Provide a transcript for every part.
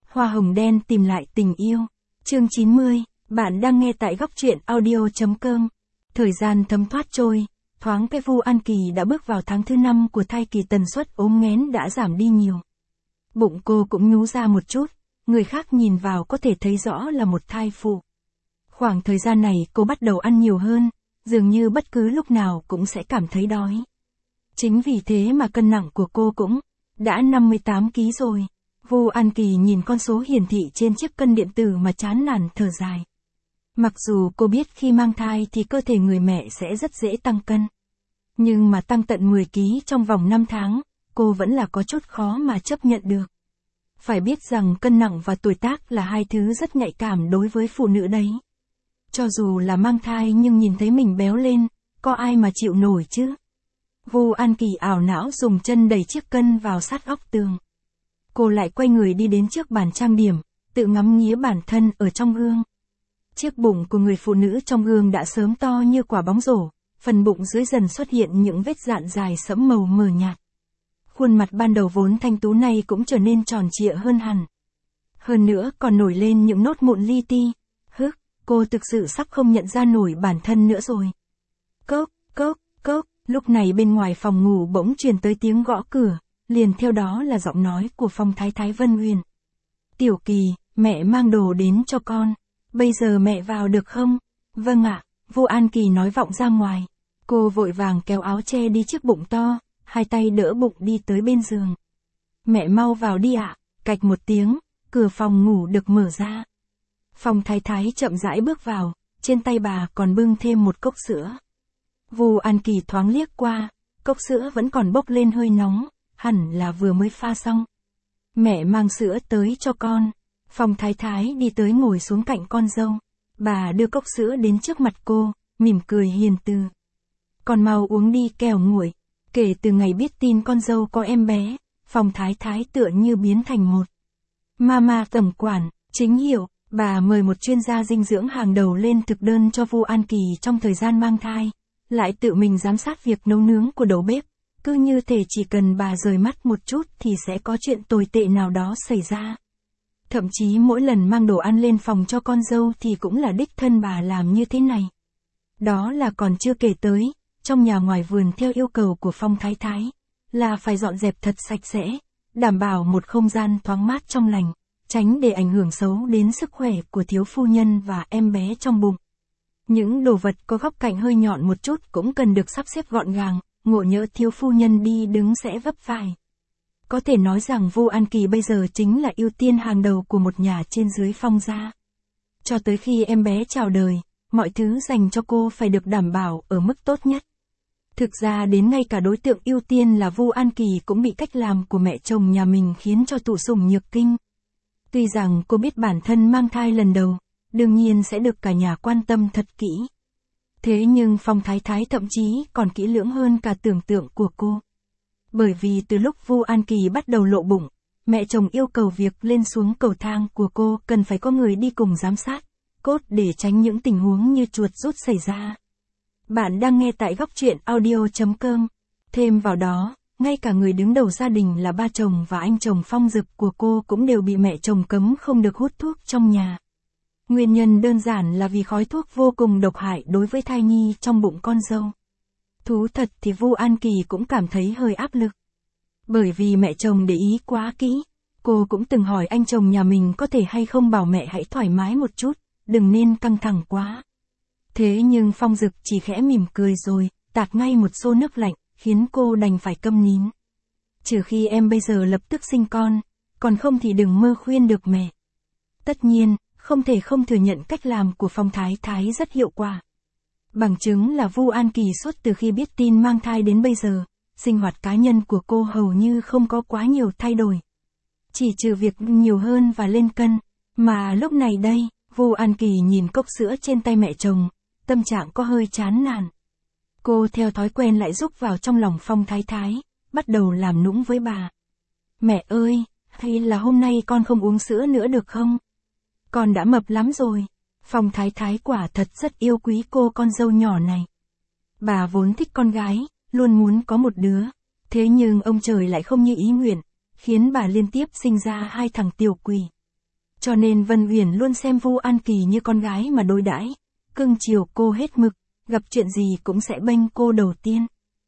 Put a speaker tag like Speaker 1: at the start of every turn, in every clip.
Speaker 1: Hoa hồng đen tìm lại tình yêu. Chương 90, bạn đang nghe tại góc truyện audio.com. Thời gian thấm thoát trôi, thoáng cái Vu An Kỳ đã bước vào tháng thứ 5 của thai kỳ, tần suất ốm nghén đã giảm đi nhiều. Bụng cô cũng nhú ra một chút, người khác nhìn vào có thể thấy rõ là một thai phụ. Khoảng thời gian này cô bắt đầu ăn nhiều hơn, dường như bất cứ lúc nào cũng sẽ cảm thấy đói. Chính vì thế mà cân nặng của cô cũng đã 58 kg rồi. Vu An Kỳ nhìn con số hiển thị trên chiếc cân điện tử mà chán nản thở dài. Mặc dù cô biết khi mang thai thì cơ thể người mẹ sẽ rất dễ tăng cân. Nhưng mà tăng tận 10 kg trong vòng 5 tháng, cô vẫn là có chút khó mà chấp nhận được. Phải biết rằng cân nặng và tuổi tác là hai thứ rất nhạy cảm đối với phụ nữ đấy. Cho dù là mang thai nhưng nhìn thấy mình béo lên, có ai mà chịu nổi chứ? Vu An Kỳ ảo não dùng chân đẩy chiếc cân vào sát góc tường. Cô lại quay người đi đến trước bàn trang điểm, tự ngắm nghía bản thân ở trong gương. Chiếc bụng của người phụ nữ trong gương đã sớm to như quả bóng rổ, phần bụng dưới dần xuất hiện những vết dạn dài sẫm màu mờ nhạt. Khuôn mặt ban đầu vốn thanh tú này cũng trở nên tròn trịa hơn hẳn. Hơn nữa còn nổi lên những nốt mụn li ti. Cô thực sự sắp không nhận ra nổi bản thân nữa rồi. Cốc, cốc, cốc, lúc này bên ngoài phòng ngủ bỗng truyền tới tiếng gõ cửa, liền theo đó là giọng nói của Phong Thái Thái Vân Huyền. Tiểu Kỳ, mẹ mang đồ đến cho con. Bây giờ mẹ vào được không? Vâng ạ, Vu An Kỳ nói vọng ra ngoài. Cô vội vàng kéo áo che đi chiếc bụng to, hai tay đỡ bụng đi tới bên giường. Mẹ mau vào đi ạ. Cạch một tiếng, cửa phòng ngủ được mở ra. Phong Thái Thái chậm rãi bước vào, trên tay bà còn bưng thêm một cốc sữa. Vu An Kỳ thoáng liếc qua, cốc sữa vẫn còn bốc lên hơi nóng, hẳn là vừa mới pha xong. Mẹ mang sữa tới cho con. Phong Thái Thái đi tới ngồi xuống cạnh con dâu. Bà đưa cốc sữa đến trước mặt cô, mỉm cười hiền từ. Con mau uống đi kẻo nguội. Kể từ ngày biết tin con dâu có em bé, Phong Thái Thái tựa như biến thành một mama tổng quản, chính hiệu. Bà mời một chuyên gia dinh dưỡng hàng đầu lên thực đơn cho Vu An Kỳ trong thời gian mang thai, lại tự mình giám sát việc nấu nướng của đầu bếp, cứ như thể chỉ cần bà rời mắt một chút thì sẽ có chuyện tồi tệ nào đó xảy ra. Thậm chí mỗi lần mang đồ ăn lên phòng cho con dâu thì cũng là đích thân bà làm như thế này. Đó là còn chưa kể tới, trong nhà ngoài vườn theo yêu cầu của Phong Thái Thái, là phải dọn dẹp thật sạch sẽ, đảm bảo một không gian thoáng mát trong lành, tránh để ảnh hưởng xấu đến sức khỏe của thiếu phu nhân và em bé trong bụng. Những đồ vật có góc cạnh hơi nhọn một chút cũng cần được sắp xếp gọn gàng, ngộ nhỡ thiếu phu nhân đi đứng sẽ vấp phải. Có thể nói rằng Vu An Kỳ bây giờ chính là ưu tiên hàng đầu của một nhà trên dưới Phong gia. Cho tới khi em bé chào đời, mọi thứ dành cho cô phải được đảm bảo ở mức tốt nhất. Thực ra đến ngay cả đối tượng ưu tiên là Vu An Kỳ cũng bị cách làm của mẹ chồng nhà mình khiến cho thụ sủng nhược kinh. Tuy rằng cô biết bản thân mang thai lần đầu, đương nhiên sẽ được cả nhà quan tâm thật kỹ. Thế nhưng Phong Thái Thái thậm chí còn kỹ lưỡng hơn cả tưởng tượng của cô. Bởi vì từ lúc Vu An Kỳ bắt đầu lộ bụng, mẹ chồng yêu cầu việc lên xuống cầu thang của cô cần phải có người đi cùng giám sát, cốt để tránh những tình huống như chuột rút xảy ra. Bạn đang nghe tại góc truyện audio.com. Thêm vào đó, ngay cả người đứng đầu gia đình là ba chồng và anh chồng Phong Dực của cô cũng đều bị mẹ chồng cấm không được hút thuốc trong nhà. Nguyên nhân đơn giản là vì khói thuốc vô cùng độc hại đối với thai nhi trong bụng con dâu. Thú thật thì Vu An Kỳ cũng cảm thấy hơi áp lực. Bởi vì mẹ chồng để ý quá kỹ, cô cũng từng hỏi anh chồng nhà mình có thể hay không bảo mẹ hãy thoải mái một chút, đừng nên căng thẳng quá. Thế nhưng Phong Dực chỉ khẽ mỉm cười rồi, tạt ngay một xô nước lạnh, khiến cô đành phải câm nín. Trừ khi em bây giờ lập tức sinh con, còn không thì đừng mơ khuyên được mẹ. Tất nhiên, không thể không thừa nhận cách làm của Phong Thái Thái rất hiệu quả. Bằng chứng là Vu An Kỳ suốt từ khi biết tin mang thai đến bây giờ, sinh hoạt cá nhân của cô hầu như không có quá nhiều thay đổi. Chỉ trừ việc nhiều hơn và lên cân, mà lúc này đây, Vu An Kỳ nhìn cốc sữa trên tay mẹ chồng, tâm trạng có hơi chán nản. Cô theo thói quen lại rúc vào trong lòng Phong Thái Thái, bắt đầu làm nũng với bà. Mẹ ơi, hay là hôm nay con không uống sữa nữa được không? Con đã mập lắm rồi. Phong Thái Thái quả thật rất yêu quý cô con dâu nhỏ này. Bà vốn thích con gái, luôn muốn có một đứa. Thế nhưng ông trời lại không như ý nguyện, khiến bà liên tiếp sinh ra hai thằng tiểu quỷ. Cho nên Vân Uyển luôn xem Vu An Kỳ như con gái mà đối đãi, cưng chiều cô hết mực, gặp chuyện gì cũng sẽ bênh cô đầu tiên.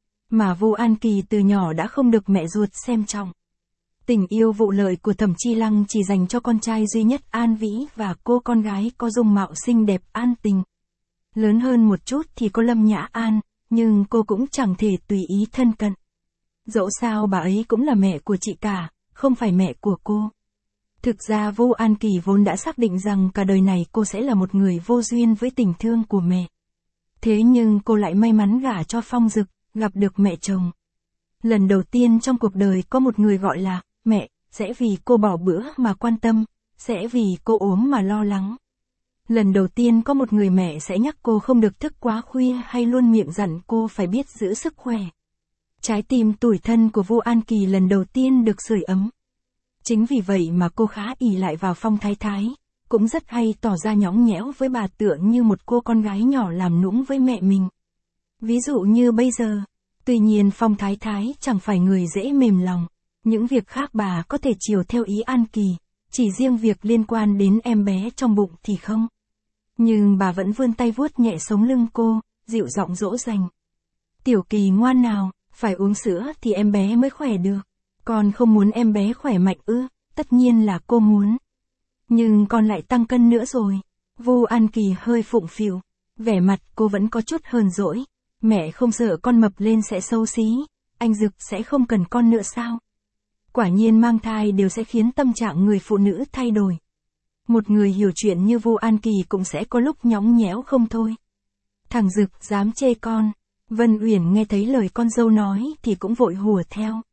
Speaker 1: Mà Vu An Kỳ từ nhỏ đã không được mẹ ruột xem trọng. Tình yêu vụ lợi của Thẩm Chi Lăng chỉ dành cho con trai duy nhất An Vĩ và cô con gái có dung mạo xinh đẹp An Tình. Lớn hơn một chút thì có Lâm Nhã An, nhưng cô cũng chẳng thể tùy ý thân cận. Dẫu sao bà ấy cũng là mẹ của chị cả, không phải mẹ của cô. Thực ra Vu An Kỳ vốn đã xác định rằng cả đời này cô sẽ là một người vô duyên với tình thương của mẹ. Thế nhưng cô lại may mắn gả cho Phong Dực, gặp được mẹ chồng. Lần đầu tiên trong cuộc đời có một người gọi là mẹ, sẽ vì cô bỏ bữa mà quan tâm, sẽ vì cô ốm mà lo lắng. Lần đầu tiên có một người mẹ sẽ nhắc cô không được thức quá khuya hay luôn miệng dặn cô phải biết giữ sức khỏe. Trái tim tủi thân của Vu An Kỳ lần đầu tiên được sưởi ấm. Chính vì vậy mà cô khá ỷ lại vào Phong Thái Thái, cũng rất hay tỏ ra nhõng nhẽo với bà tựa như một cô con gái nhỏ làm nũng với mẹ mình. Ví dụ như bây giờ, tuy nhiên Phong Thái Thái chẳng phải người dễ mềm lòng, những việc khác bà có thể chiều theo ý An Kỳ, chỉ riêng việc liên quan đến em bé trong bụng thì không. Nhưng bà vẫn vươn tay vuốt nhẹ sống lưng cô, dịu giọng dỗ dành. Tiểu Kỳ ngoan nào, phải uống sữa thì em bé mới khỏe được. Con không muốn em bé khỏe mạnh ư? Tất nhiên là cô muốn. Nhưng con lại tăng cân nữa rồi. Vu An Kỳ hơi phụng phịu, vẻ mặt cô vẫn có chút hờn dỗi. Mẹ không sợ con mập lên sẽ xấu xí, anh Dực sẽ không cần con nữa sao? Quả nhiên mang thai đều sẽ khiến tâm trạng người phụ nữ thay đổi. Một người hiểu chuyện như Vu An Kỳ cũng sẽ có lúc nhõng nhẽo không thôi. Thằng Dực dám chê con. Vân Uyển nghe thấy lời con dâu nói thì cũng vội hùa theo.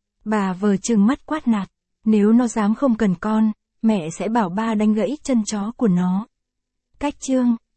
Speaker 1: Bà vờ trừng mắt quát nạt, nếu nó dám không cần con, mẹ sẽ bảo ba đánh gãy chân chó của nó. Cách chương